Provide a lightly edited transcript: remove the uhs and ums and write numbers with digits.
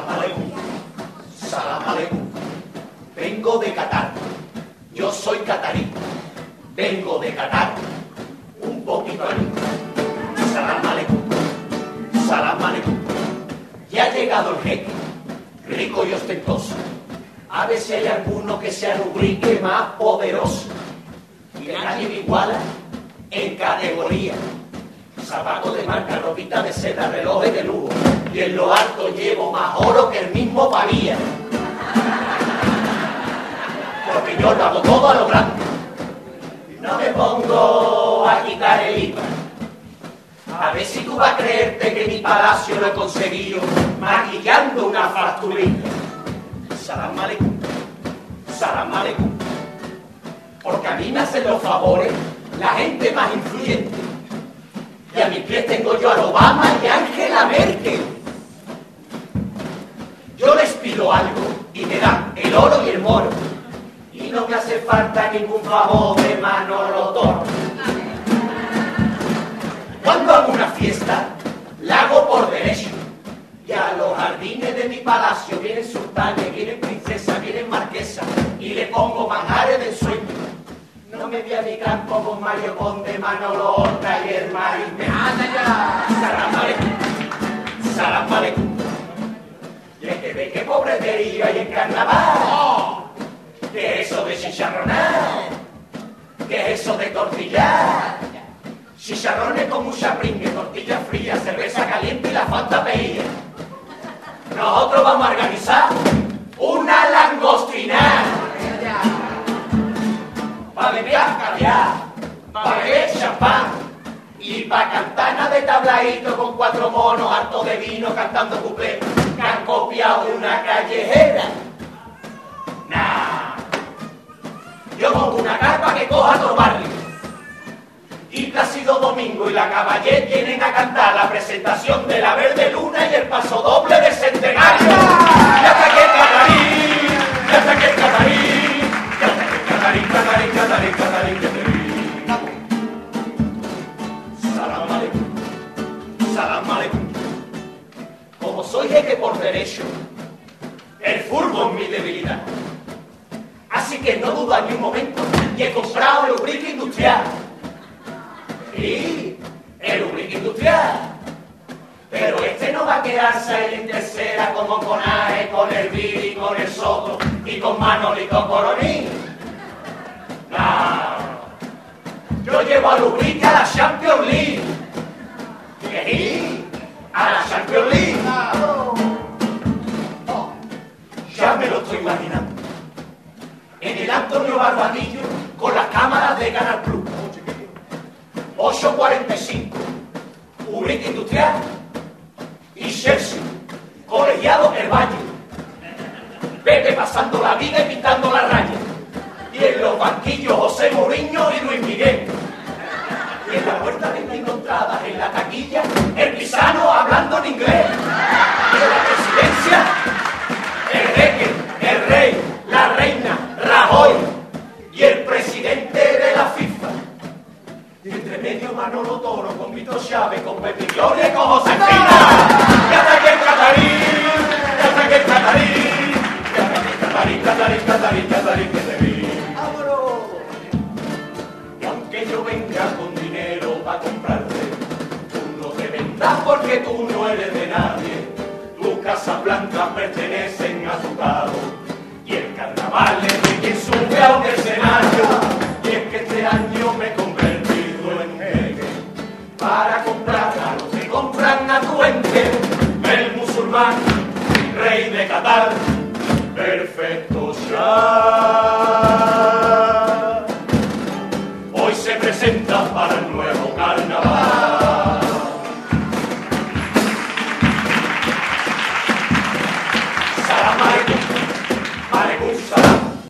Salam aleikum. Salam aleikum. Vengo de Qatar. Yo soy catarí. Vengo de Qatar. Un poquito allí. Salam aleikum. Salam aleikum. Ya ha llegado el jeque, rico y ostentoso. A ver si hay alguno que sea rubrique más poderoso. Y que nadie me iguala en categoría. Zapatos de marca, ropita de seda, relojes de lujo. Y en lo alto llevo más oro que el mismo Pavía. Porque yo lo hago todo a lo grande. No me pongo a quitar el IVA. A ver si tú vas a creerte que mi palacio lo he conseguido maquillando una facturita. Salam aleikum. Salam aleikum. Porque a mí me hacen los favores la gente más influyente. Y a mis pies tengo yo a Obama y a Angela Merkel. Yo les pido algo y me dan el oro y el moro. Y no me hace falta ningún favor de Manolo Toro. Cuando hago una fiesta, la hago por derecho. Y a los jardines de mi palacio vienen sultanes, vienen princesas, vienen marquesas. Y le pongo manjares del sueño. No me vi a mi campo con Mario Conde, Manolo Horta y el Marisme. ¡Anda ya! Salam aleikum. Salam aleikum. Y es que ve qué pobretería hay en carnaval. ¡Oh! ¿Qué es eso de chicharronar? ¿Qué es eso de tortillar? Chicharrones con mucha pringue, tortilla fría, cerveza caliente y la Fanta peía. Nosotros vamos a organizar una langostina. Para beber caviar, para beber champán y para cantar de tablaíto con 4 monos hartos de vino cantando cuplé que han copiado una callejera. Nah, yo pongo una carpa que coja todo el barrio y Plácido Domingo y la Caballé vienen a cantar la presentación de la Verde Luna y el paso doble del centenario. ¡Ya saqué el catarí! ¡Ya saqué el catarí! Catarín, catarín, catarín, catarín, catarín. Salam aleikum. Salam aleikum. Como soy jeque por derecho, el fútbol es mi debilidad. Así que no duda ni un momento y he comprado el lubrique industrial. Sí, el lubrique industrial. Pero este no va a quedarse ahí en tercera como con Aje, con el Viri, con el Soto y con Manolito Coroní. No, yo llevo a lubrique a la Champions League. ¿Qué? A la Champions League. Ya me lo estoy imaginando. En el Antonio Barbadillo con las cámaras de Canal Plus. 8:45. Lubrique industrial y Chelsea. Colegiado El Valle. Pepe pasando la vida y pintando la raya. Y en los banquillos José Mourinho y Luis Miguel. Y en la puerta de encontradas en la taquilla el pisano hablando en inglés. Y en la presidencia el jeque, el rey, la reina, Rajoy y el presidente de la FIFA. Y entre medio Manolo Toro con Vito Chávez, con Pepe Gloria y con Josefina. ¡Ya saqué el catarí! ¡Ya saqué el catarí! ¡Ya saqué el catarí, catarí, catarí, catarí, catarí! Y aunque yo venga con dinero para comprarte, tú no te vendas porque tú no eres de nadie. Tus casas blancas pertenecen a tu pago. Y el carnaval es de quien sube a un escenario. Y es que este año me he convertido en un jeque para comprar a los que compran a tu ente. El musulmán, rey de Qatar, perfecto ya.